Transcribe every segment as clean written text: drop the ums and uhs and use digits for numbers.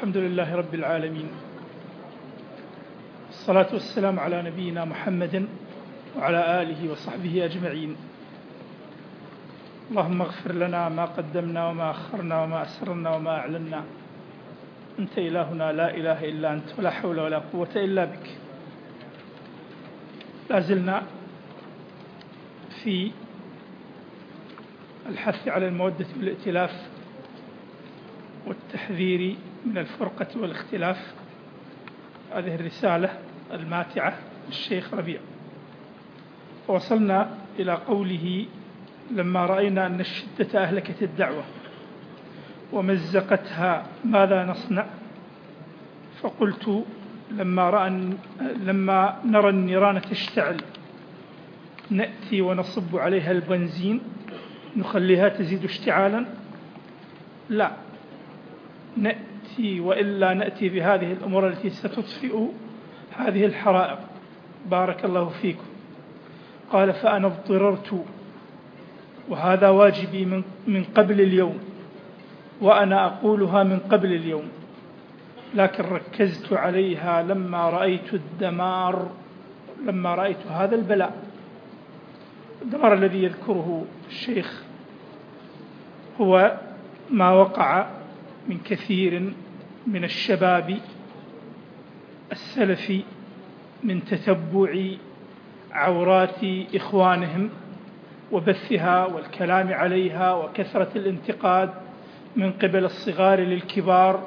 الحمد لله رب العالمين، الصلاة والسلام على نبينا محمد وعلى آله وصحبه أجمعين. اللهم اغفر لنا ما قدمنا وما أخرنا وما أسررنا وما أعلنا، أنت إلهنا لا إله إلا أنت ولا حول ولا قوة إلا بك. لازلنا في الحث على المودة والائتلاف والتحذير من الفرقة والاختلاف. هذه الرسالة الماتعة للشيخ ربيع. وصلنا إلى قوله: لما رأينا أن الشدة أهلكت الدعوة ومزقتها ماذا نصنع؟ فقلت: لما نرى النيران تشتعل نأتي ونصب عليها البنزين نخليها تزيد اشتعالا؟ لا، نأتي وإلا نأتي بهذه الأمور التي ستطفئ هذه الحرائق. بارك الله فيكم. قال: فأنا اضطررت، وهذا واجبي من قبل اليوم، وأنا أقولها من قبل اليوم، لكن ركزت عليها لما رأيت الدمار، لما رأيت هذا البلاء. الدمار الذي يذكره الشيخ هو ما وقع من كثير من الشباب السلفي من تتبع عورات إخوانهم وبثها والكلام عليها وكثرة الانتقاد من قبل الصغار للكبار،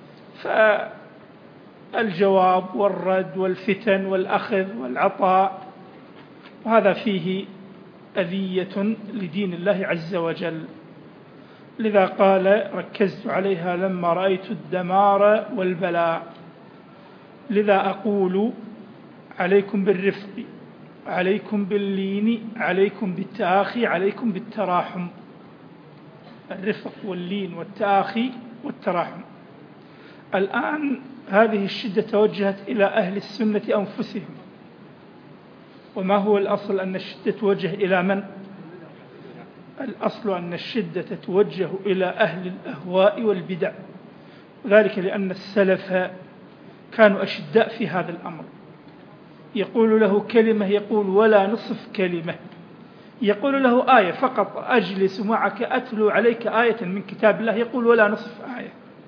فالجواب والرد والفتن والأخذ والعطاء، وهذا فيه أذية لدين الله عز وجل. لذا قال: ركزت عليها لما رأيت الدمار والبلاء. لذا أقول: عليكم بالرفق، عليكم باللين، عليكم بالتآخي، عليكم بالتراحم. الرفق واللين والتآخي والتراحم. الآن هذه الشدة توجهت إلى أهل السنة أنفسهم. وما هو الأصل؟ أن الشدة توجه إلى من؟ الأصل أن الشدة توجه إلى أهل الأهواء والبدع، وذلك لأن السلف كانوا أشداء في هذا الأمر. يقول له كلمة يقول ولا نصف كلمة، يقول له آية فقط: أجلس معك أتلو عليك آية من كتاب الله، يقول ولا نصف آية.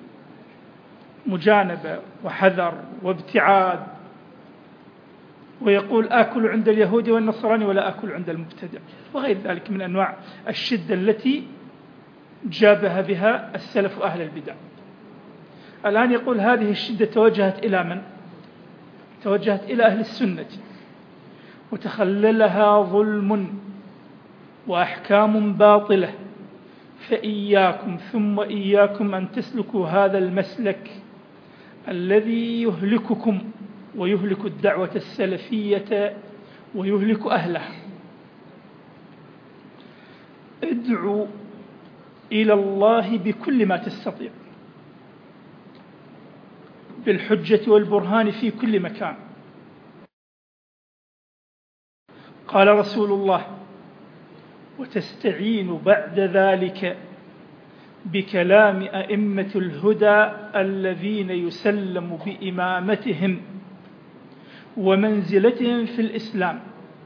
مجانبة وحذر وابتعاد. ويقول: آكل عند اليهود والنصراني ولا آكل عند المبتدع، وغير ذلك من أنواع الشدة التي جابه بها السلف أهل البدع. الآن يقول: هذه الشدة توجهت إلى من؟ توجهت إلى أهل السنة، وتخللها ظلم وأحكام باطلة، فإياكم ثم إياكم أن تسلكوا هذا المسلك الذي يهلككم ويهلك الدعوة السلفية ويهلك أهلها. ادعوا إلى الله بكل ما تستطيع، بالحجة والبرهان في كل مكان. قال رسول الله: وتستعين بعد ذلك بكلام أئمة الهدى الذين يسلم بإمامتهم ومنزلتهم في الإسلام.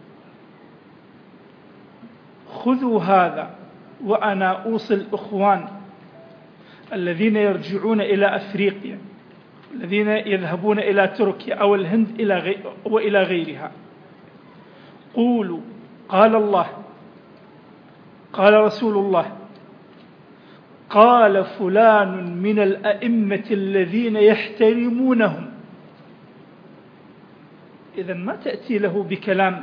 خذوا هذا. وأنا أوصي الإخوان الذين يرجعون إلى أفريقيا، الذين يذهبون إلى تركيا أو الهند وإلى غيرها: قولوا: قال الله، قال رسول الله، قال فلان من الأئمة الذين يحترمونهم. إذن ما تأتي له بكلام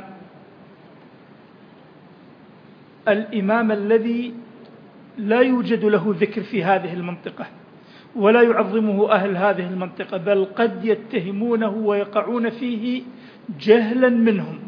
الإمام الذي لا يوجد له ذكر في هذه المنطقة ولا يعظمه أهل هذه المنطقة، بل قد يتهمونه ويقعون فيه جهلا منهم.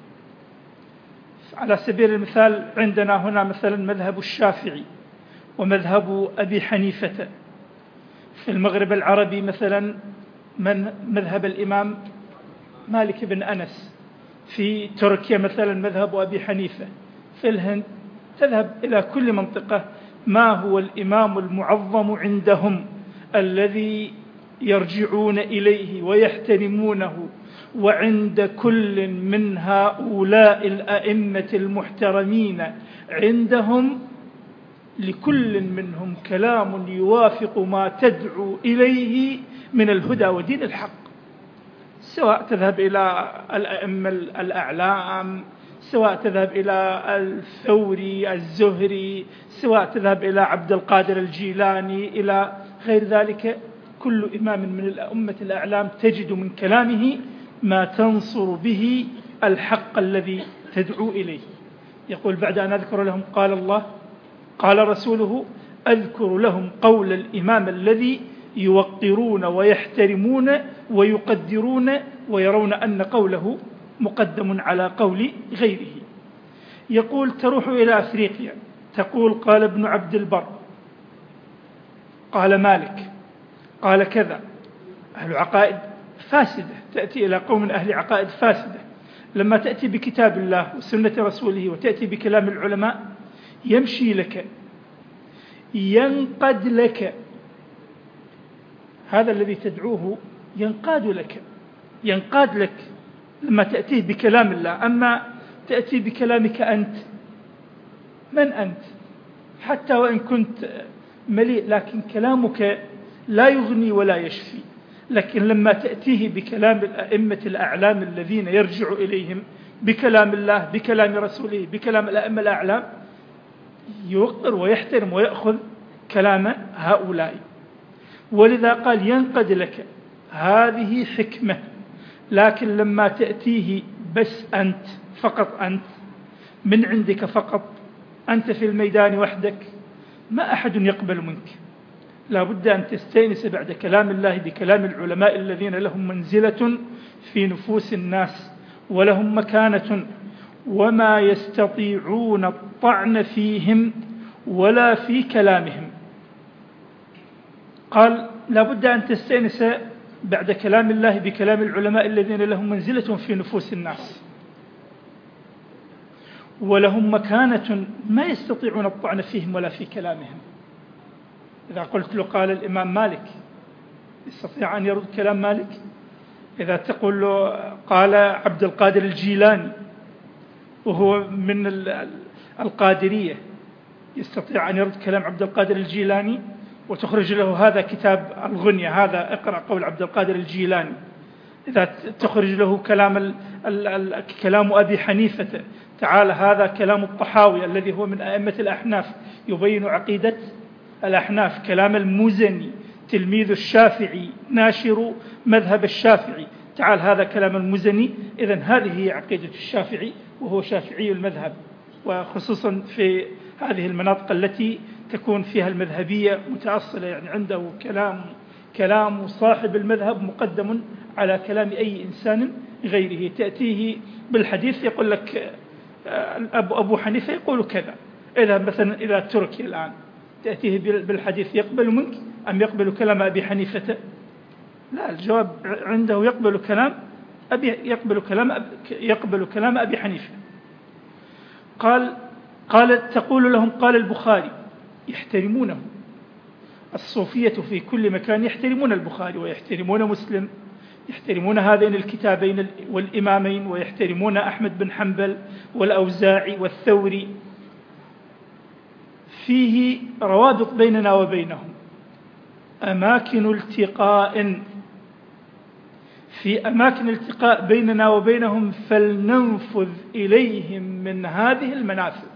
على سبيل المثال عندنا هنا مثلا مذهب الشافعي ومذهب أبي حنيفة. في المغرب العربي مثلا من مذهب الإمام مالك بن أنس. في تركيا مثلا مذهب أبي حنيفة. في الهند تذهب إلى كل منطقة ما هو الإمام المعظم عندهم الذي يرجعون إليه ويحترمونه، وعند كل من هؤلاء الأئمة المحترمين عندهم لكل منهم كلام يوافق ما تدعو إليه من الهدى ودين الحق، سواء تذهب إلى الأئمة الأعلام، سواء تذهب إلى الثوري الزهري، سواء تذهب إلى عبد القادر الجيلاني، إلى غير ذلك. كل إمام من الأئمة الأعلام تجد من كلامه ما تنصر به الحق الذي تدعو إليه. يقول بعد أن أذكر لهم قال الله قال رسوله أذكر لهم قول الإمام الذي يوقرون ويحترمون ويقدرون ويرون أن قوله مقدم على قول غيره. يقول تروح إلى أفريقيا تقول قال ابن عبد البر، قال مالك، قال كذا. أهل عقائد فاسدة، تأتي إلى قوم أهل عقائد فاسدة. لما تأتي بكتاب الله وسنة رسوله وتأتي بكلام العلماء يمشي لك، ينقد لك، هذا الذي تدعوه ينقاد لك لما تأتيه بكلام الله. أما تأتي بكلامك أنت، من أنت؟ حتى وإن كنت مليء لكن كلامك لا يغني ولا يشفي. لكن لما تأتيه بكلام الأئمة الأعلام الذين يرجع إليهم بكلام الله بكلام رسوله بكلام الأئمة الأعلام يوقر ويحترم ويأخذ كلام هؤلاء. ولذا قال ينقد لك، هذه حكمة. لكن لما تأتيه بس أنت فقط، أنت من عندك فقط، أنت في الميدان وحدك، ما أحد يقبل منك. لا بد أن تستأنس بعد كلام الله بكلام العلماء الذين لهم منزلة في نفوس الناس ولهم مكانة، وما يستطيعون الطعن فيهم ولا في كلامهم. قال لا بد أن تستأنس بعد كلام الله بكلام العلماء الذين لهم منزلة في نفوس الناس ولهم مكانة ما يستطيعون الطعن فيهم ولا في كلامهم. إذا قلت له قال الإمام مالك، يستطيع أن يرد كلام مالك؟ إذا تقول له قال عبد القادر الجيلاني وهو من القادرية، يستطيع أن يرد كلام عبد القادر الجيلاني؟ وتخرج له هذا كتاب الغنية، هذا اقرأ قول عبد القادر الجيلاني. إذا تخرج له كلام أبي حنيفة، تعال هذا كلام الطحاوي الذي هو من أئمة الأحناف يبين عقيدة الأحناف، كلام المزني تلميذ الشافعي ناشر مذهب الشافعي، تعال هذا كلام المزني. إذن هذه هي عقيدة الشافعي وهو شافعي المذهب، وخصوصا في هذه المناطق التي تكون فيها المذهبية متأصلة، يعني عنده كلام صاحب المذهب مقدم على كلام أي إنسان غيره. تأتيه بالحديث يقول لك أبو حنيفة يقول كذا. إذا مثلا إلى تركيا الآن تأتيه بالحديث يقبل منك أم يقبل كلام أبي حنيفة؟ لا، الجواب عنده يقبل كلام أبي حنيفة. قال تقول لهم قال البخاري، يحترمونه. الصوفية في كل مكان يحترمون البخاري ويحترمون مسلم، يحترمون هذين الكتابين والإمامين، ويحترمون أحمد بن حنبل والأوزاعي والثوري. فيه روابط بيننا وبينهم، أماكن التقاء، في أماكن التقاء بيننا وبينهم فلننفذ إليهم من هذه المنافذ.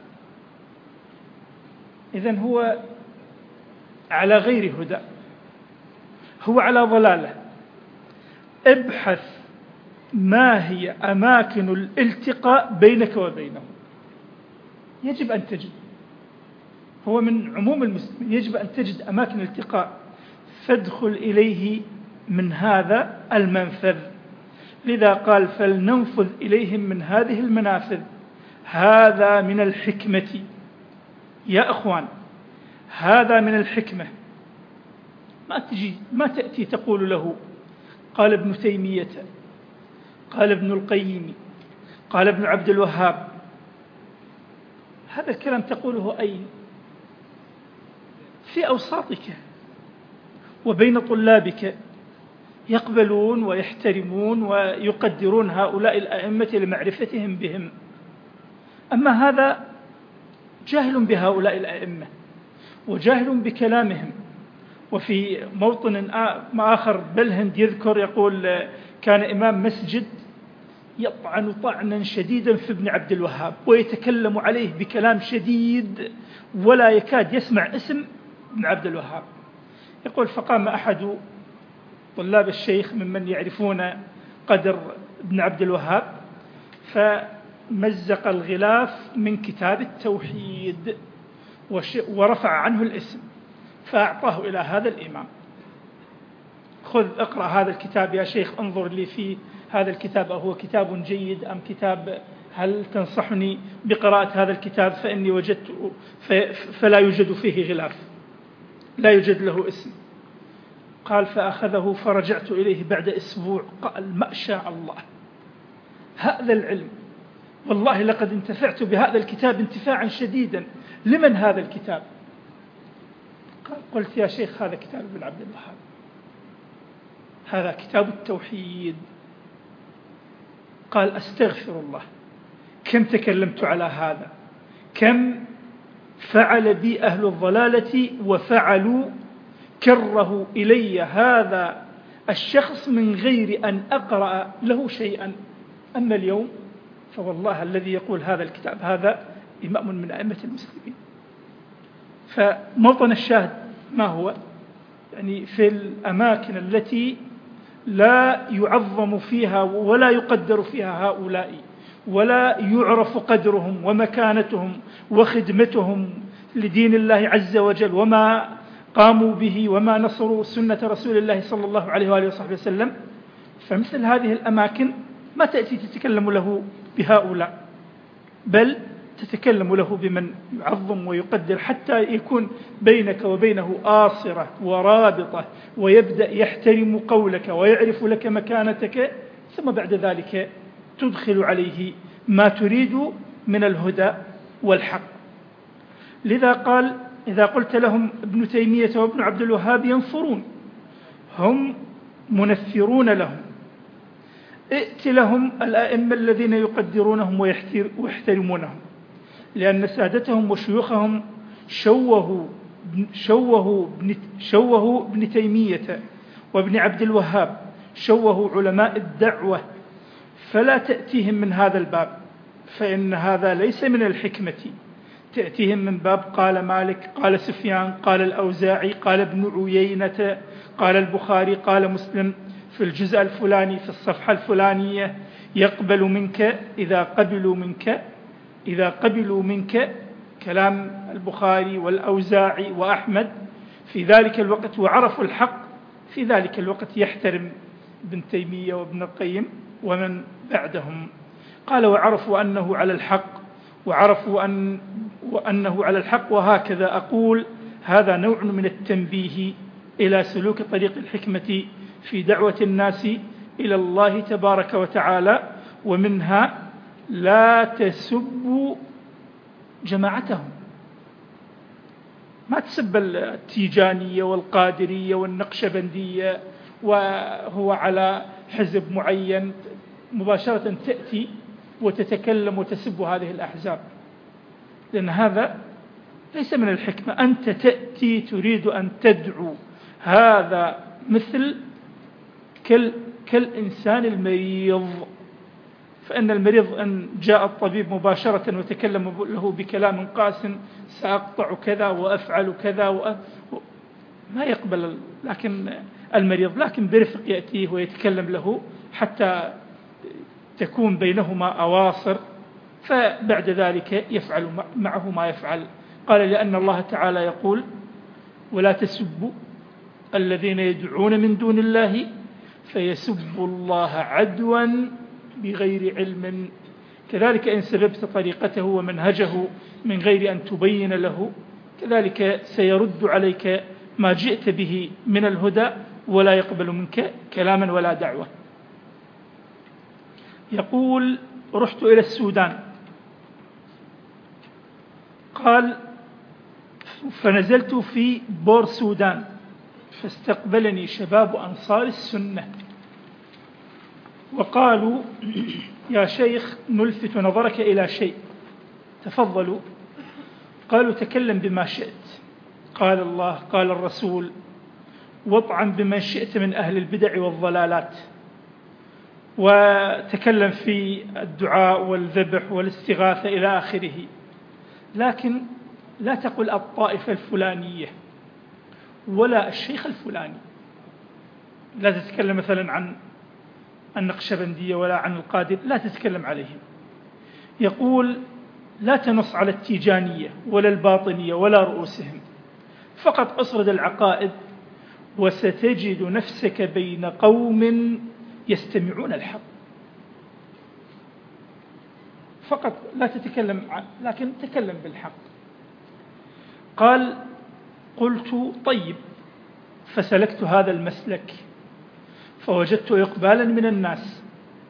إذن هو على غير هدى، هو على ضلالة. ابحث ما هي أماكن الالتقاء بينك وبينهم، يجب أن تجد، هو من عموم المسلمين، يجب أن تجد أماكن الالتقاء، فادخل إليه من هذا المنفذ. لذا قال فلننفذ إليهم من هذه المنافذ. هذا من الحكمة يا أخوان، هذا من الحكمة. ما تأتي تقول له قال ابن تيمية، قال ابن القيم، قال ابن عبد الوهاب. هذا الكلام تقوله أين؟ في أوساطك وبين طلابك يقبلون ويحترمون ويقدرون هؤلاء الأئمة لمعرفتهم بهم. أما هذا جاهل بهؤلاء الأئمة وجاهل بكلامهم. وفي موطن آخر بلهند يذكر يقول كان إمام مسجد يطعن طعنا شديدا في ابن عبد الوهاب ويتكلم عليه بكلام شديد ولا يكاد يسمع اسم ابن عبد الوهاب. يقول فقام أحد طلاب الشيخ ممن يعرفون قدر ابن عبد الوهاب فمزق الغلاف من كتاب التوحيد ورفع عنه الاسم فأعطاه إلى هذا الإمام. خذ اقرأ هذا الكتاب يا شيخ، انظر لي في هذا الكتاب أهو كتاب جيد أم كتاب، هل تنصحني بقراءة هذا الكتاب فإني وجدت فلا يوجد فيه غلاف، لا يوجد له اسم. قال فأخذه فرجعت إليه بعد أسبوع قال ما شاء الله هذا العلم، والله لقد انتفعت بهذا الكتاب انتفاعا شديدا. لمن هذا الكتاب؟ قلت يا شيخ هذا كتاب ابن عبد الوهاب، هذا كتاب التوحيد. قال أستغفر الله، كم تكلمت على هذا، كم فعل بي أهل الضلالة وفعلوا كره إلي هذا الشخص من غير أن أقرأ له شيئا. أما اليوم فوالله الذي يقول هذا الكتاب هذا إمام من أئمة المسلمين. فموطن الشاهد ما هو؟ يعني في الأماكن التي لا يعظم فيها ولا يقدر فيها هؤلاء ولا يعرف قدرهم ومكانتهم وخدمتهم لدين الله عز وجل وما قاموا به وما نصروا سنة رسول الله صلى الله عليه وآله وصحبه وسلم، فمثل هذه الأماكن ما تأتي تتكلم له بهؤلاء، بل تتكلم له بمن يعظم ويقدر حتى يكون بينك وبينه آصرة ورابطة ويبدأ يحترم قولك ويعرف لك مكانتك، ثم بعد ذلك تدخل عليه ما تريد من الهدى والحق. لذا قال إذا قلت لهم ابن تيمية وابن عبد الوهاب ينفرون، هم منفرون لهم. ائت لهم الأئمة الذين يقدرونهم ويحترمونهم، لأن سادتهم وشيوخهم شوهوا ابن تيمية وابن عبد الوهاب، شوهوا علماء الدعوة، فلا تأتيهم من هذا الباب، فإن هذا ليس من الحكمة. تأتيهم من باب قال مالك، قال سفيان، قال الأوزاعي، قال ابن عيينة، قال البخاري، قال مسلم في الجزء الفلاني في الصفحة الفلانية، يقبل منك إذا قبلوا منك كلام البخاري والأوزاعي وأحمد في ذلك الوقت وعرفوا الحق في ذلك الوقت يحترم ابن تيمية وابن القيم ومن بعدهم. قال وعرفوا أنه على الحق وأنه على الحق. وهكذا أقول هذا نوع من التنبيه إلى سلوك طريق الحكمة في دعوة الناس إلى الله تبارك وتعالى، ومنها لا تسبوا جماعتهم. ما تسب التيجانية والقادرية والنقشبندية وهو على حزب معين مباشرة تأتي وتتكلم وتسب هذه الأحزاب، لأن هذا ليس من الحكمة. أنت تأتي تريد أن تدعو، هذا مثل كالإنسان المريض، فإن المريض أن جاء الطبيب مباشرة وتكلم له بكلام قاس سأقطع كذا وأفعل كذا ما يقبل لكن المريض، لكن برفق يأتيه ويتكلم له حتى تكون بينهما أواصر، فبعد ذلك يفعل معه ما يفعل. قال لأن الله تعالى يقول ولا تسبوا الذين يدعون من دون الله فيسبوا الله عدوا بغير علم. كذلك إن سببت طريقته ومنهجه من غير أن تبين له، كذلك سيرد عليك ما جئت به من الهدى ولا يقبل منك كلاما ولا دعوة. يقول رحت إلى السودان، قال فنزلت في بور سودان فاستقبلني شباب أنصار السنة وقالوا: يا شيخ نلفت نظرك إلى شيء، تفضلوا. قالوا: تكلم بما شئت، قال الله قال الرسول، واطعن بمن شئت من أهل البدع والضلالات، وتكلم في الدعاء والذبح والاستغاثة إلى آخره، لكن لا تقل الطائفة الفلانية ولا الشيخ الفلاني. لا تتكلم مثلا عن النقشبندية ولا عن القادر، لا تتكلم عليهم. يقول: لا تنص على التيجانية ولا الباطنية ولا رؤوسهم، فقط أسرد العقائد وستجد نفسك بين قوم يستمعون الحق. فقط لا تتكلم لكن تكلم بالحق. قال: قلت: طيب. فسلكت هذا المسلك فوجدت إقبالا من الناس.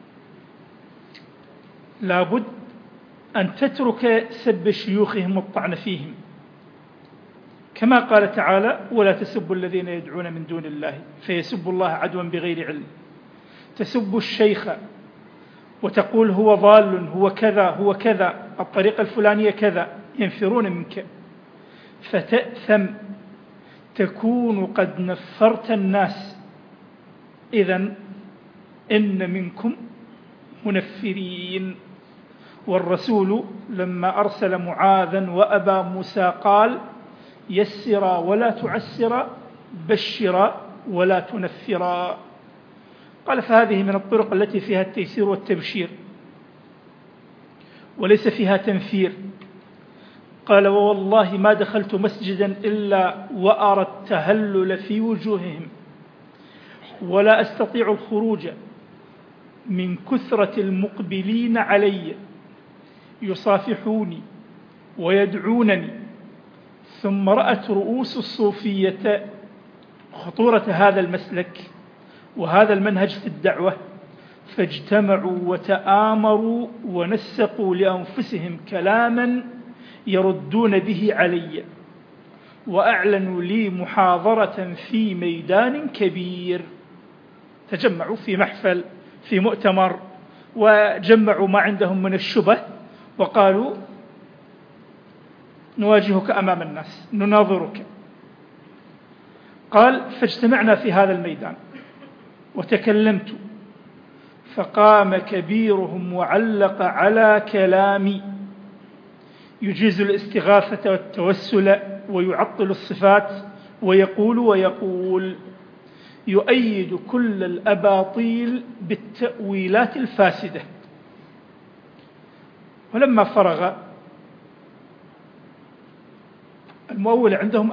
لابد أن تترك سب شيوخهم والطعن فيهم، كما قال تعالى: ولا تسبوا الذين يدعون من دون الله فيسبوا الله عدوا بغير علم. تسب الشيخ وتقول هو ضال، هو كذا، هو كذا، الطريقة الفلانية كذا، ينفرون منك فتأثم، تكون قد نفرت الناس. إذن إن منكم منفرين. والرسول لما أرسل معاذا وأبا موسى قال: يسرا ولا تعسرا، بشرا ولا تنفرا. قال: فهذه من الطرق التي فيها التيسير والتبشير وليس فيها تنفير. قال: ووالله ما دخلت مسجدا إلا وأرى التهلل في وجوههم، ولا أستطيع الخروج من كثرة المقبلين علي يصافحوني ويدعونني. ثم رأت رؤوس الصوفية خطورة هذا المسلك وهذا المنهج في الدعوة، فاجتمعوا وتآمروا ونسقوا لأنفسهم كلاما يردون به علي، وأعلنوا لي محاضرة في ميدان كبير. تجمعوا في محفل، في مؤتمر، وجمعوا ما عندهم من الشبه وقالوا: نواجهك أمام الناس، نناظرك. قال: فاجتمعنا في هذا الميدان وتكلمت، فقام كبيرهم وعلق على كلامي يجيز الاستغاثة والتوسل ويعطل الصفات، ويقول يؤيد كل الأباطيل بالتأويلات الفاسدة. ولما فرغ، المؤول عندهم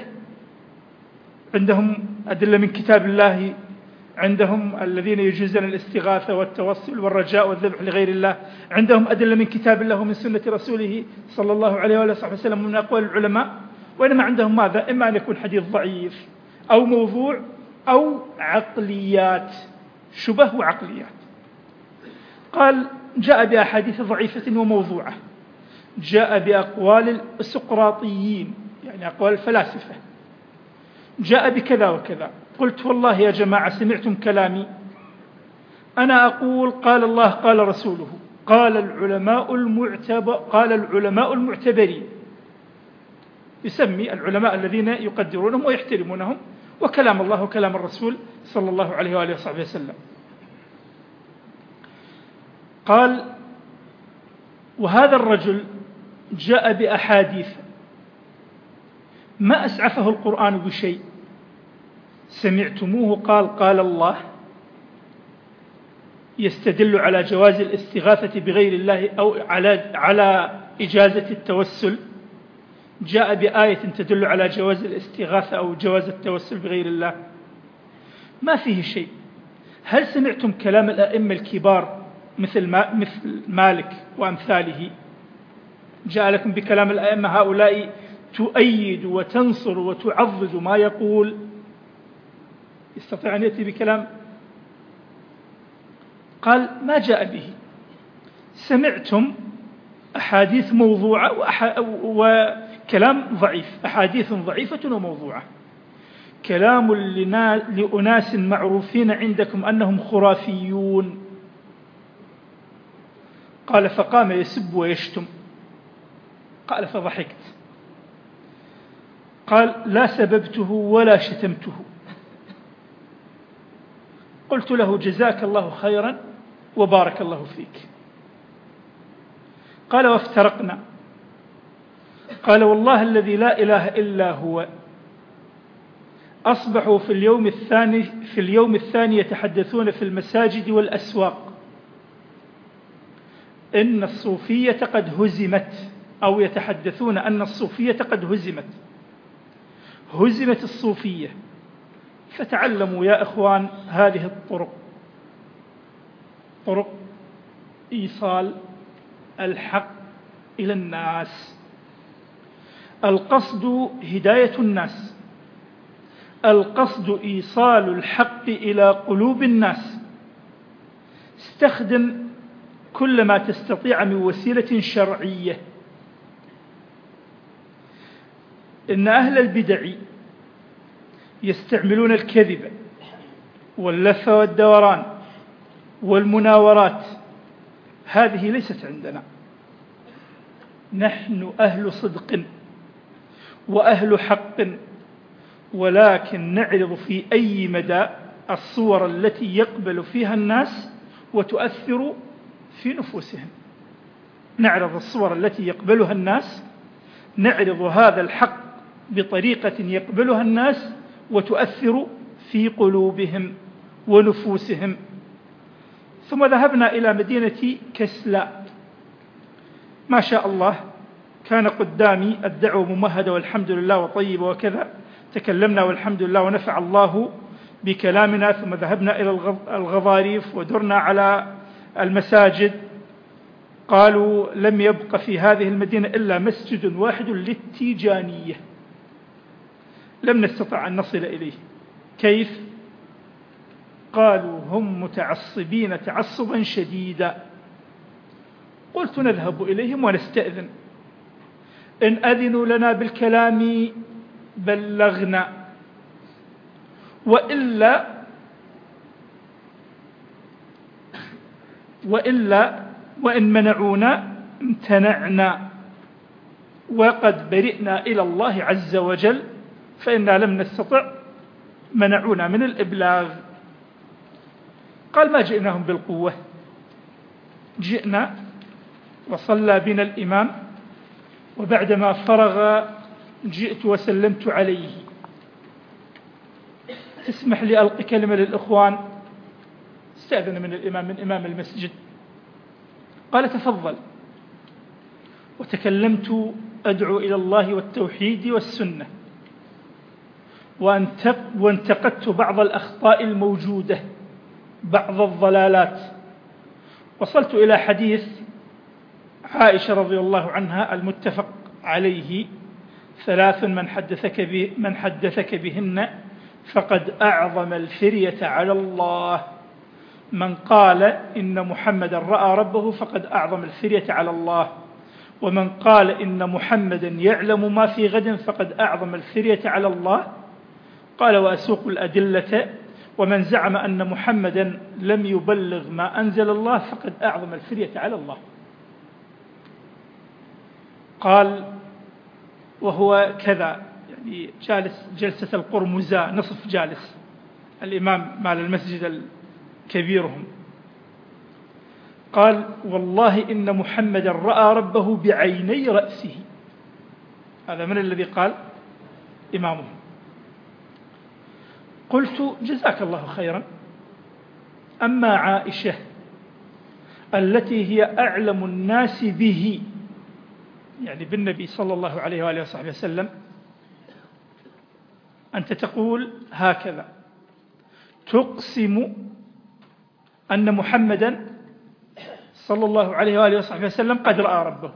أدلة من كتاب الله، عندهم الذين يجوزون الاستغاثة والتوسل والرجاء والذبح لغير الله، عندهم أدلة من كتاب الله ومن سنة رسوله صلى الله عليه وآله وسلم ومن أقوال العلماء، وإنما عندهم ماذا؟ إما أن يكون حديث ضعيف أو موضوع أو عقليات، شبه وعقليات. قال: جاء بأحاديث ضعيفة وموضوعة، جاء بأقوال السقراطيين يعني أقوال الفلاسفة، جاء بكذا وكذا. قلت: والله يا جماعة سمعتم كلامي، أنا أقول قال الله قال رسوله قال العلماء المعتبرين، يسمي العلماء الذين يقدرونهم ويحترمونهم، وكلام الله وكلام الرسول صلى الله عليه وآله وصحبه وسلم. قال: وهذا الرجل جاء بأحاديث ما أسعفه القرآن بشيء، سمعتموه قال الله يستدل على جواز الاستغاثة بغير الله أو على إجازة التوسل، جاء بآية تدل على جواز الاستغاثة أو جواز التوسل بغير الله، ما فيه شيء. هل سمعتم كلام الأئمة الكبار مثل مالك وأمثاله؟ جاء لكم بكلام الأئمة هؤلاء تؤيد وتنصر وتعضد ما يقول، يستطيع أن يأتي بكلام؟ قال: ما جاء به. سمعتم أحاديث موضوعة وكلام ضعيف، أحاديث ضعيفة وموضوعة. كلام لأناس معروفين عندكم أنهم خرافيون. قال فقام يسب ويشتم. قال فضحكت. قال لا سببته ولا شتمته. قلت له جزاك الله خيرا وبارك الله فيك. قال وافترقنا. قال والله الذي لا إله إلا هو أصبحوا في اليوم الثاني يتحدثون في المساجد والأسواق إن الصوفية قد هزمت، أو يتحدثون أن الصوفية قد هزمت الصوفية. فتعلموا يا إخوان هذه الطرق، طرق إيصال الحق إلى الناس. القصد هداية الناس، القصد إيصال الحق إلى قلوب الناس. استخدم كل ما تستطيع من وسيلة شرعية. إن أهل البدع يستعملون الكذب واللف والدوران والمناورات، هذه ليست عندنا. نحن أهل صدق وأهل حق، ولكن نعرض في أي مدى الصور التي يقبل فيها الناس وتؤثر في نفوسهم. نعرض الصور التي يقبلها الناس، نعرض هذا الحق بطريقة يقبلها الناس وتؤثر في قلوبهم ونفوسهم. ثم ذهبنا إلى مدينة كسلاء. ما شاء الله كان قدامي الدعوة ممهدة والحمد لله وطيبة وكذا، تكلمنا والحمد لله ونفع الله بكلامنا. ثم ذهبنا إلى الغضاريف ودرنا على المساجد. قالوا لم يبق في هذه المدينة إلا مسجد واحد للتيجانية، لم نستطع أن نصل إليه. كيف؟ قالوا هم متعصبين تعصبا شديدا. قلت نذهب إليهم ونستأذن، إن أذنوا لنا بالكلام بلغنا، وإن منعونا امتنعنا، وقد برئنا إلى الله عز وجل فإنا لم نستطع، منعونا من الإبلاغ. قال ما جئناهم بالقوة، جئنا وصلى بنا الإمام، وبعدما فرغ جئت وسلمت عليه. اسمح لي ألقي كلمة للإخوان. استأذن من الإمام، من إمام المسجد. قال تفضل. وتكلمت أدعو إلى الله والتوحيد والسنة، وانتقدت بعض الأخطاء الموجودة، بعض الضلالات. وصلت إلى حديث عائشة رضي الله عنها المتفق عليه: 3 من حدثك بهن فقد أعظم الفرية على الله. من قال إن محمدا رأى ربه فقد أعظم الفرية على الله، ومن قال إن محمدا يعلم ما في غد فقد أعظم الفرية على الله. قال وأسوق الأدلة: ومن زعم أن محمدا لم يبلغ ما أنزل الله فقد أعظم الفرية على الله. قال وهو كذا، يعني جالس جلسة القرمزاء، نصف جالس الإمام مال المسجد الكبيرهم. قال والله إن محمدا رأى ربه بعيني رأسه. هذا من الذي قال؟ إمامهم. قلت جزاك الله خيرا. أما عائشة التي هي أعلم الناس به، يعني بالنبي صلى الله عليه وآله وصحبه وسلم، أنت تقول هكذا: تقسم أن محمدا صلى الله عليه وآله وصحبه وسلم قد رأى ربه.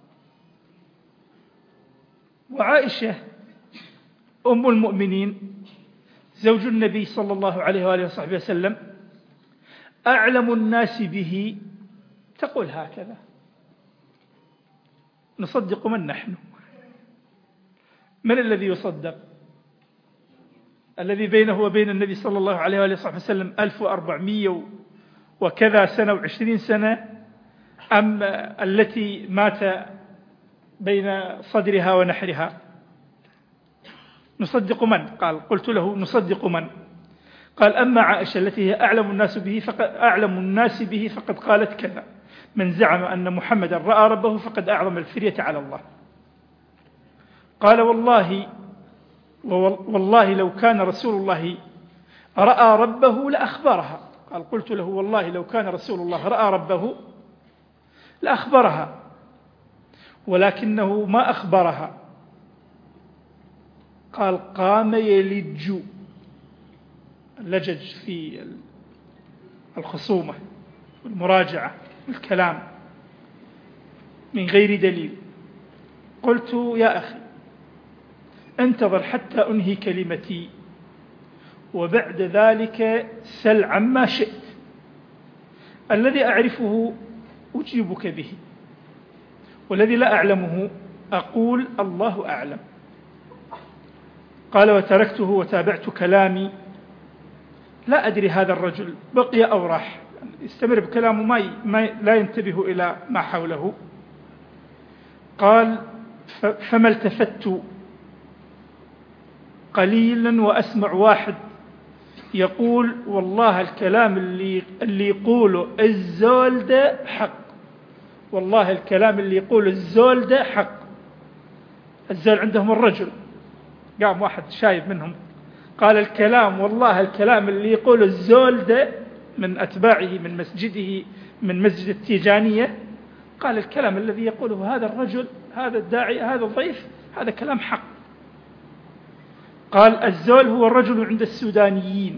وعائشة أم المؤمنين زوج النبي صلى الله عليه وآله وصحبه وسلم أعلم الناس به، تقول هكذا. نصدق من نحن؟ من الذي يصدق؟ الذي بينه وبين النبي صلى الله عليه وآله وسلم 1400 وكذا سنة و20 سنة، أم التي مات بين صدرها ونحرها؟ نصدق من؟ قال قلت له نصدق من؟ قال أما عائشة التي هي أعلم الناس به فقد قالت كذا: من زعم أن محمدا رأى ربه فقد أعظم الفرية على الله. قال والله لو كان رسول الله رأى ربه لأخبرها. قال قلت له والله لو كان رسول الله رأى ربه لأخبرها، ولكنه ما أخبرها. قال قام يلج، اللجج في الخصومة والمراجعة والكلام من غير دليل. قلت يا أخي انتظر حتى أنهي كلمتي، وبعد ذلك سل عما شئت، الذي أعرفه أجيبك به، والذي لا أعلمه أقول الله أعلم. قال وتركته وتابعت كلامي. لا أدري هذا الرجل بقي أو راح، يستمر بكلامه لا ينتبه إلى ما حوله. قال فما التفت قليلا وأسمع واحد يقول والله الكلام اللي يقوله الزول ده حق، والله الكلام اللي يقوله الزول ده حق. الزول عندهم الرجل، قام واحد شايب منهم قال والله الكلام اللي يقوله الزول ده من أتباعه من مسجده من مسجد التيجانية، قال الكلام الذي يقوله هذا الرجل هذا الداعي هذا الضيف هذا كلام حق. قال الزول هو الرجل عند السودانيين،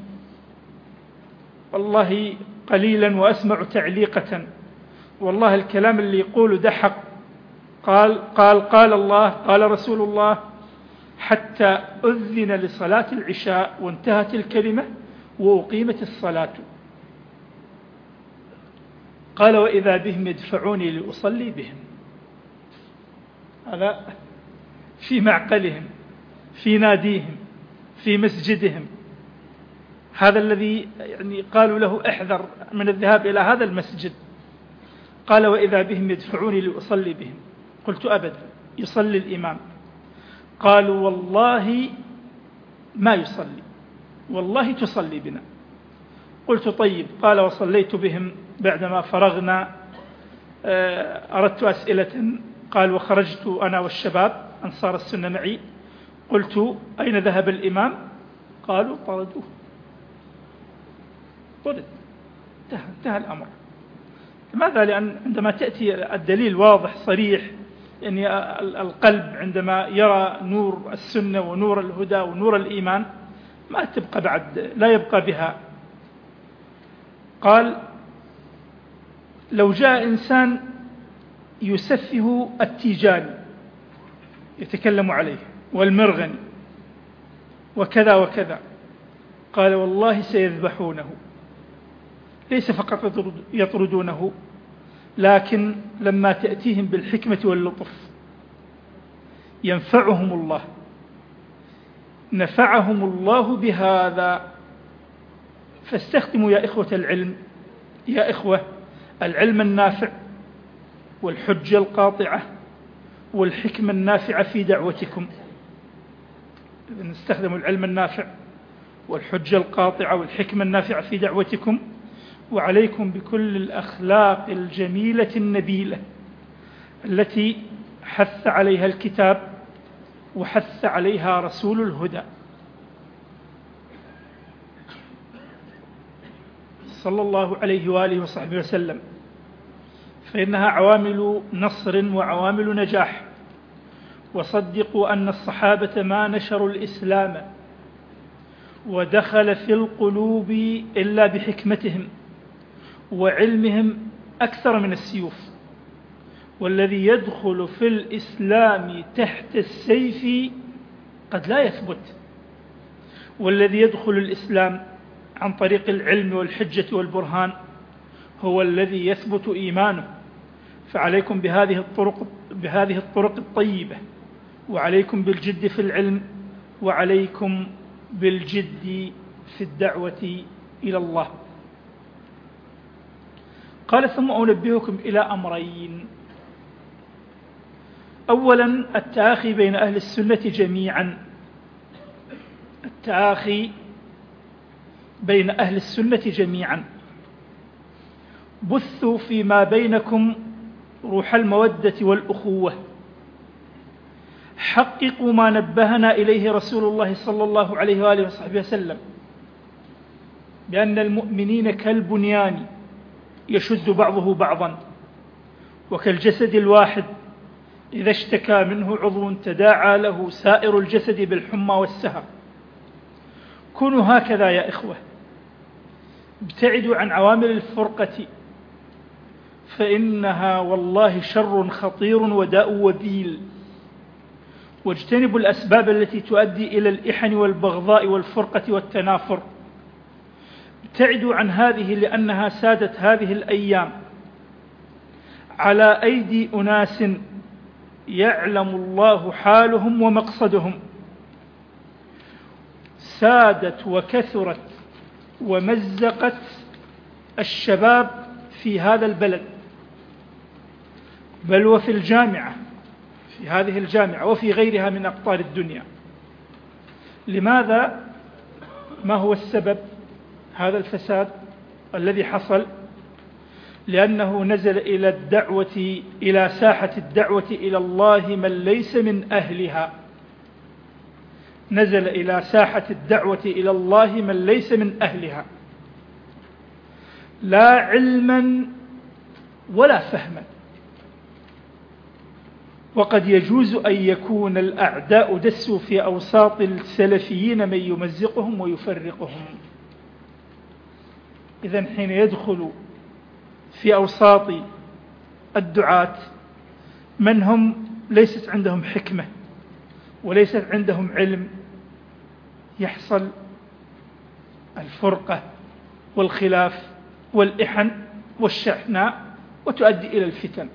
والله قليلا وأسمع تعليقة، والله الكلام اللي يقوله ده حق. قال الله قال رسول الله حتى أذن لصلاة العشاء وانتهت الكلمة وأقيمت الصلاة. قال وإذا بهم يدفعوني لأصلي بهم. هذا في معقلهم في ناديهم في مسجدهم، هذا الذي يعني قالوا له احذر من الذهاب إلى هذا المسجد. قال وإذا بهم يدفعوني لأصلي بهم. قلت أبدا، يصلي الإمام. قالوا والله ما يصلي، والله تصلي بنا. قلت طيب. قال وصليت بهم. بعدما فرغنا أردت أسئلة. قال وخرجت أنا والشباب أنصار السنة معي. قلت أين ذهب الإمام؟ قالوا طردوه. طرد، انتهى الأمر. لماذا؟ لأن عندما تأتي الدليل واضح صريح، يعني القلب عندما يرى نور السنة ونور الهدى ونور الإيمان ما تبقى بعد، لا يبقى بها. قال لو جاء إنسان يسفه التيجاني يتكلم عليه والمرغني وكذا وكذا، قال والله سيذبحونه، ليس فقط يطردونه، لكن لما تأتيهم بالحكمة واللطف ينفعهم الله. نفعهم الله بهذا. فاستخدموا يا إخوة العلم، يا إخوة العلم النافع والحجة القاطعة والحكمة النافعة في دعوتكم. نستخدم العلم النافع والحجة القاطعة والحكمة النافعة في دعوتكم، وعليكم بكل الأخلاق الجميلة النبيلة التي حث عليها الكتاب وحث عليها رسول الهدى صلى الله عليه وآله وصحبه وسلم، فإنها عوامل نصر وعوامل نجاح. وصدقوا أن الصحابة ما نشروا الإسلام ودخل في القلوب إلا بحكمتهم وعلمهم أكثر من السيوف. والذي يدخل في الإسلام تحت السيف قد لا يثبت، والذي يدخل الإسلام عن طريق العلم والحجة والبرهان هو الذي يثبت إيمانه. فعليكم بهذه الطرق الطيبة، وعليكم بالجد في العلم، وعليكم بالجد في الدعوة إلى الله. قال ثم أنبهكم إلى أمرين. أولا التآخي بين أهل السنة جميعا، التآخي بين أهل السنة جميعا. بثوا فيما بينكم روح المودة والأخوة، حققوا ما نبهنا إليه رسول الله صلى الله عليه وآله وصحبه وسلم بأن المؤمنين كالبنيان يشد بعضه بعضا، وكالجسد الواحد إذا اشتكى منه عضو تداعى له سائر الجسد بالحمى والسهر. كونوا هكذا يا إخوة، ابتعدوا عن عوامل الفرقة، فإنها والله شر خطير وداء وبيل، واجتنبوا الأسباب التي تؤدي إلى الإحن والبغضاء والفرقة والتنافر. ابتعدوا عن هذه لأنها سادت هذه الأيام على أيدي أناس يعلم الله حالهم ومقصدهم. سادت وكثرت ومزقت الشباب في هذا البلد، بل وفي الجامعة، في هذه الجامعة وفي غيرها من أقطار الدنيا. لماذا؟ ما هو السبب هذا الفساد الذي حصل؟ لأنه نزل إلى الدعوة، إلى ساحة الدعوة إلى الله من ليس من أهلها. نزل إلى ساحة الدعوة إلى الله من ليس من أهلها، لا علما ولا فهما. وقد يجوز أن يكون الأعداء دسوا في أوساط السلفيين من يمزقهم ويفرقهم. إذن حين يدخل في أوساط الدعاة من هم ليست عندهم حكمة وليست عندهم علم، يحصل الفرقة والخلاف والإحن والشحناء وتؤدي إلى الفتن.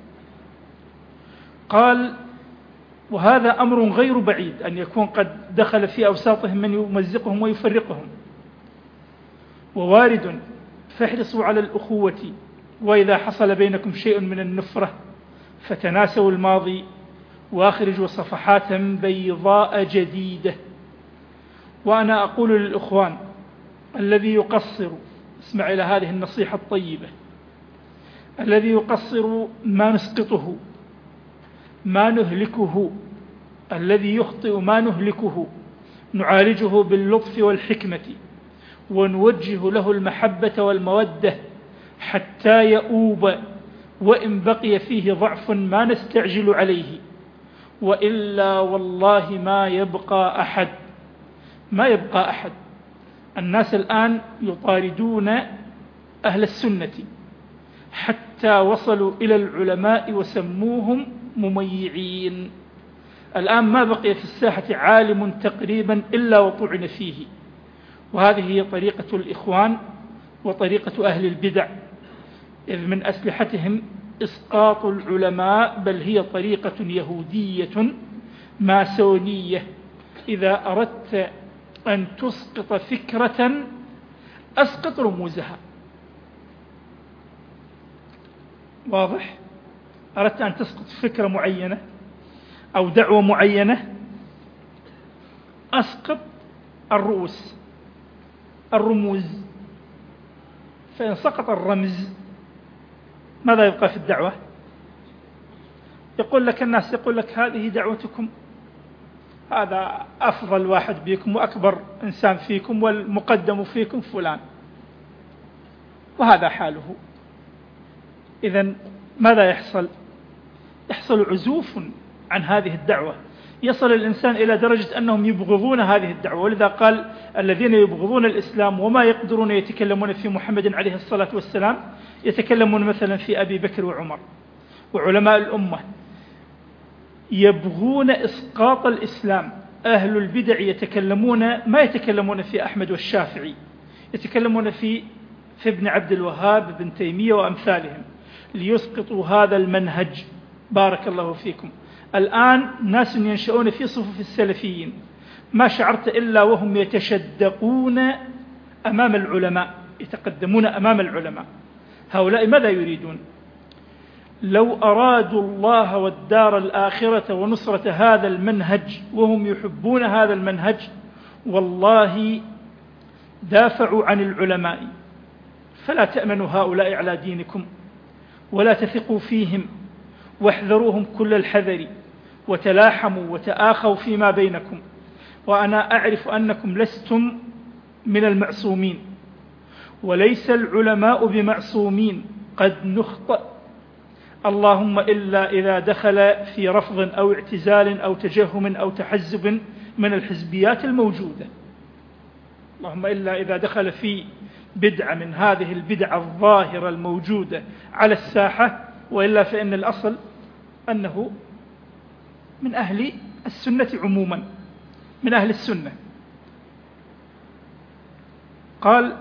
قال: وهذا أمر غير بعيد أن يكون قد دخل في أوساطهم من يمزقهم ويفرقهم، ووارد، فاحرصوا على الأخوة، وإذا حصل بينكم شيء من النفرة فتناسوا الماضي وأخرجوا صفحات بيضاء جديدة. وأنا أقول للإخوان الذي يقصر، اسمع إلى هذه النصيحة الطيبة، الذي يقصر ما نسقطه ما نهلكه، الذي يخطئ ما نهلكه نعالجه باللطف والحكمة، ونوجه له المحبة والمودة حتى يؤوب، وإن بقي فيه ضعف ما نستعجل عليه، وإلا والله ما يبقى أحد. الناس الآن يطاردون أهل السنة حتى وصلوا إلى العلماء وسموهم مميعين. الآن ما بقي في الساحة عالم تقريبا إلا وطعن فيه. وهذه هي طريقة الإخوان وطريقة أهل البدع، إذ من أسلحتهم إسقاط العلماء، بل هي طريقة يهودية ماسونية. إذا أردت أن تسقط فكرة أسقط رموزها. واضح؟ أردت أن تسقط فكرة معينة أو دعوة معينة، أسقط الرؤوس، الرموز. فإن سقط الرمز ماذا يبقى في الدعوة؟ يقول لك الناس، يقول لك هذه دعوتكم، هذا أفضل واحد بكم وأكبر إنسان فيكم والمقدم فيكم فلان، وهذا حاله. إذن ماذا يحصل؟ يحصل عزوف عن هذه الدعوة، يصل الإنسان إلى درجة أنهم يبغضون هذه الدعوة. ولذا قال: الذين يبغضون الإسلام وما يقدرون يتكلمون في محمد عليه الصلاة والسلام، يتكلمون مثلا في أبي بكر وعمر وعلماء الأمة، يبغون إسقاط الإسلام. أهل البدع يتكلمون، ما يتكلمون في أحمد والشافعي، يتكلمون في ابن عبد الوهاب، ابن تيمية وأمثالهم، ليسقطوا هذا المنهج. بارك الله فيكم. الآن ناس ينشؤون في صفوف السلفيين ما شعرت إلا وهم يتشدقون أمام العلماء، يتقدمون أمام العلماء. هؤلاء ماذا يريدون؟ لو أرادوا الله والدار الآخرة ونصرة هذا المنهج وهم يحبون هذا المنهج والله دافعوا عن العلماء. فلا تأمنوا هؤلاء على دينكم ولا تثقوا فيهم، واحذروهم كل الحذر، وتلاحموا وتآخوا فيما بينكم. وأنا أعرف أنكم لستم من المعصومين، وليس العلماء بمعصومين، قد نخطئ، اللهم إلا إذا دخل في رفض أو اعتزال أو تجهم أو تحزب من الحزبيات الموجودة، اللهم إلا إذا دخل في بدعة من هذه البدع الظاهرة الموجودة على الساحة، وإلا فإن الأصل أنه من أهل السنة عموما، من أهل السنة. قال: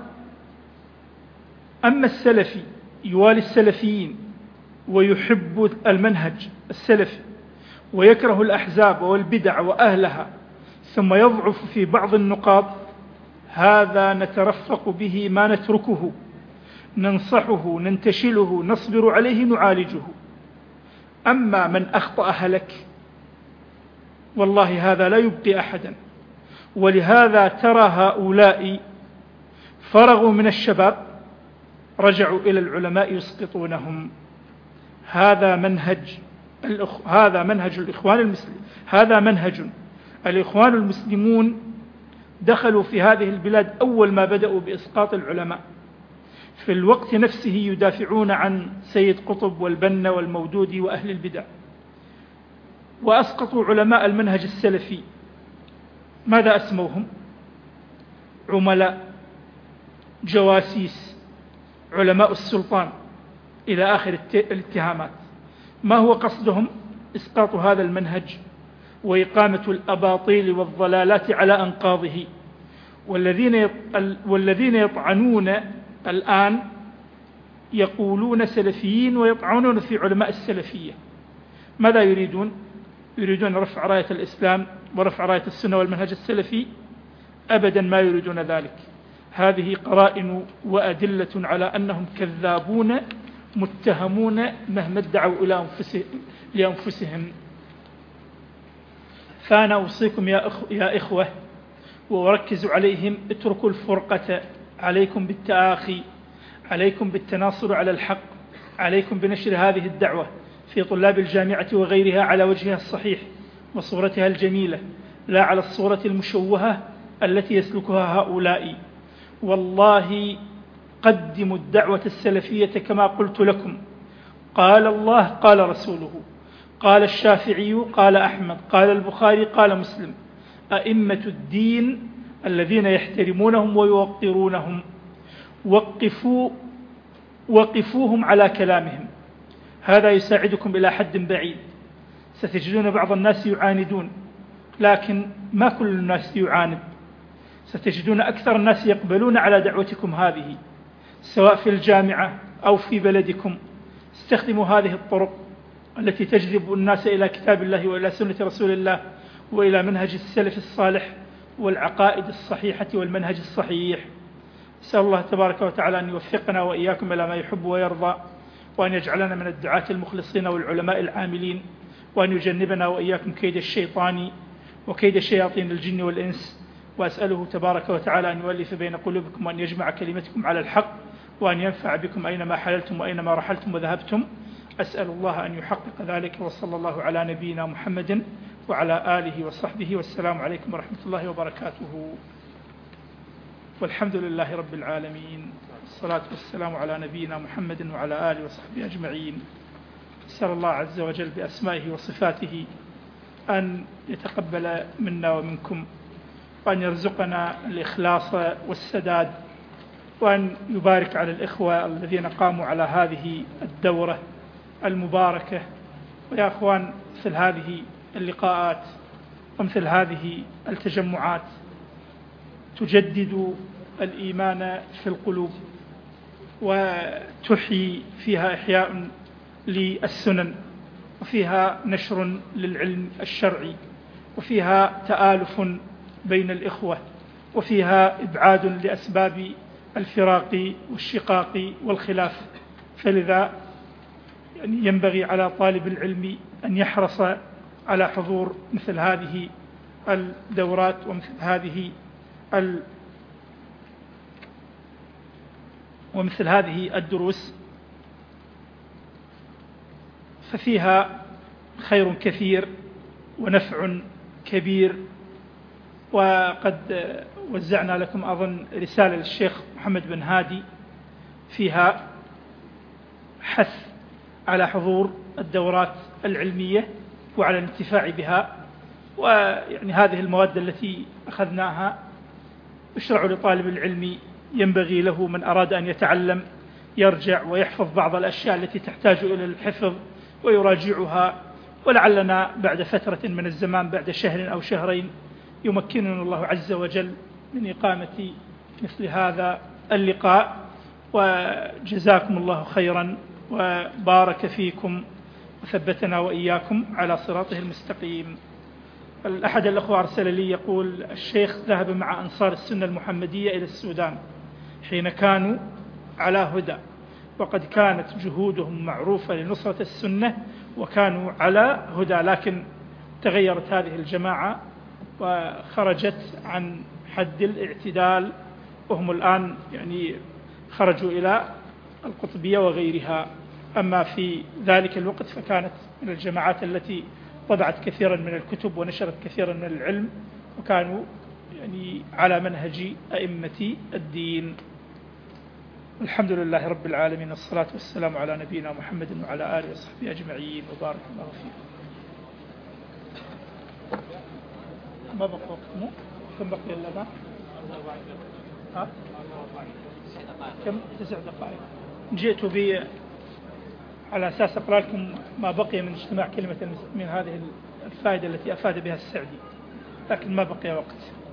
أما السلفي يوالي السلفيين ويحب المنهج السلفي ويكره الأحزاب والبدع وأهلها ثم يضعف في بعض النقاط، هذا نترفق به ما نتركه، ننصحه ننتشله نصبر عليه نعالجه. أما من أخطأ هلك، والله هذا لا يبقي أحدا. ولهذا ترى هؤلاء فرغوا من الشباب، رجعوا إلى العلماء يسقطونهم. هذا منهج الإخوان المسلمين، هذا منهج الإخوان المسلمون. دخلوا في هذه البلاد أول ما بدأوا بإسقاط العلماء، في الوقت نفسه يدافعون عن سيد قطب والبنا والمودودي وأهل البدع، وأسقطوا علماء المنهج السلفي. ماذا أسموهم؟ عملاء، جواسيس، علماء السلطان، إلى آخر الاتهامات. ما هو قصدهم؟ إسقاط هذا المنهج وإقامة الأباطيل والضلالات على أنقاضه. والذين يطعنون الآن يقولون سلفيين ويطعنون في علماء السلفية. ماذا يريدون؟ يريدون رفع راية الإسلام ورفع راية السنة والمنهج السلفي؟ أبدا ما يريدون ذلك. هذه قرائن وأدلة على أنهم كذابون متهمون مهما ادعوا لأنفسهم. فأنا أوصيكم يا إخوة وأركز عليهم: اتركوا الفرقة، عليكم بالتآخي، عليكم بالتناصر على الحق، عليكم بنشر هذه الدعوة في طلاب الجامعة وغيرها على وجهها الصحيح وصورتها الجميلة، لا على الصورة المشوهة التي يسلكها هؤلاء. والله قدموا الدعوة السلفية كما قلت لكم: قال الله قال رسوله، قال الشافعي قال أحمد قال البخاري قال مسلم، أئمة الدين الذين يحترمونهم ويوقرونهم. وقفوهم على كلامهم، هذا يساعدكم إلى حد بعيد. ستجدون بعض الناس يعاندون، لكن ما كل الناس يعاند. ستجدون أكثر الناس يقبلون على دعوتكم هذه، سواء في الجامعة أو في بلدكم. استخدموا هذه الطرق التي تجذب الناس إلى كتاب الله وإلى سنة رسول الله وإلى منهج السلف الصالح والعقائد الصحيحة والمنهج الصحيح. أسأل الله تبارك وتعالى أن يوفقنا وإياكم إلى ما يحب ويرضى، وأن يجعلنا من الدعاة المخلصين والعلماء العاملين، وأن يجنبنا وإياكم كيد الشيطان وكيد شياطين الجن والإنس. وأسأله تبارك وتعالى أن يؤلف بين قلوبكم، وأن يجمع كلمتكم على الحق، وأن ينفع بكم أينما حللتم وأينما رحلتم وذهبتم. أسأل الله أن يحقق ذلك، وصلى الله على نبينا محمد وعلى آله وصحبه، والسلام عليكم ورحمة الله وبركاته. والحمد لله رب العالمين، والصلاة والسلام على نبينا محمد وعلى آله وصحبه أجمعين. أسأل الله عز وجل بأسمائه وصفاته أن يتقبل منا ومنكم، وأن يرزقنا الإخلاص والسداد، وأن يبارك على الإخوة الذين قاموا على هذه الدورة المباركة. ويا أخوان، مثل هذه اللقاءات ومثل هذه التجمعات تجدد الإيمان في القلوب، وتحيي فيها إحياء للسنن، وفيها نشر للعلم الشرعي، وفيها تآلف بين الإخوة، وفيها إبعاد لأسباب الفراق والشقاق والخلاف. فلذا يعني ينبغي على طالب العلم أن يحرص على حضور مثل هذه الدورات ومثل هذه الدروس، ففيها خير كثير ونفع كبير. وقد وزعنا لكم أظن رسالة للشيخ محمد بن هادي فيها حث على حضور الدورات العلمية وعلى الانتفاع بها. ويعني هذه المواد التي أخذناها يشرع لطالب العلم، ينبغي له من أراد أن يتعلم يرجع ويحفظ بعض الأشياء التي تحتاج إلى الحفظ ويراجعها، ولعلنا بعد فترة من الزمان، بعد شهر أو شهرين، يمكننا الله عز وجل من إقامة مثل هذا اللقاء. وجزاكم الله خيرا وبارك فيكم وثبتنا وإياكم على صراطه المستقيم. أحد الأخوة أرسل لي يقول: الشيخ ذهب مع أنصار السنة المحمدية إلى السودان حين كانوا على هدى، وقد كانت جهودهم معروفة لنصرة السنة وكانوا على هدى، لكن تغيرت هذه الجماعة وخرجت عن حد الاعتدال، وهم الآن يعني خرجوا إلى القطبية وغيرها. أما في ذلك الوقت فكانت من الجماعات التي طبعت كثيرا من الكتب ونشرت كثيرا من العلم، وكانوا يعني على منهج أئمة الدين. الحمد لله رب العالمين، والصلاة والسلام على نبينا محمد وعلى آله وصحبه أجمعين، وبارك الله فيكم. ما بقى وقت؟ كم بقي لنا؟ كم؟ 9 دقائق. جئت بي على أساس أقرأ لكم ما بقي من اجتماع كلمة من هذه الفائدة التي أفاد بها السعدي، لكن ما بقي وقت.